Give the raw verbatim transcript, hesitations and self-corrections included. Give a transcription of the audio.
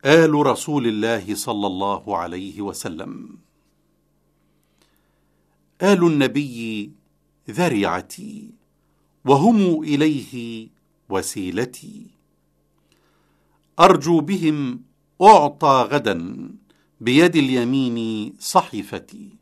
آل رسول الله صلى الله عليه وسلم. آل النبي ذريعتي وهم إليه وسيلتي، أرجو بهم أعطى غدا بيد اليمين صحيفتي.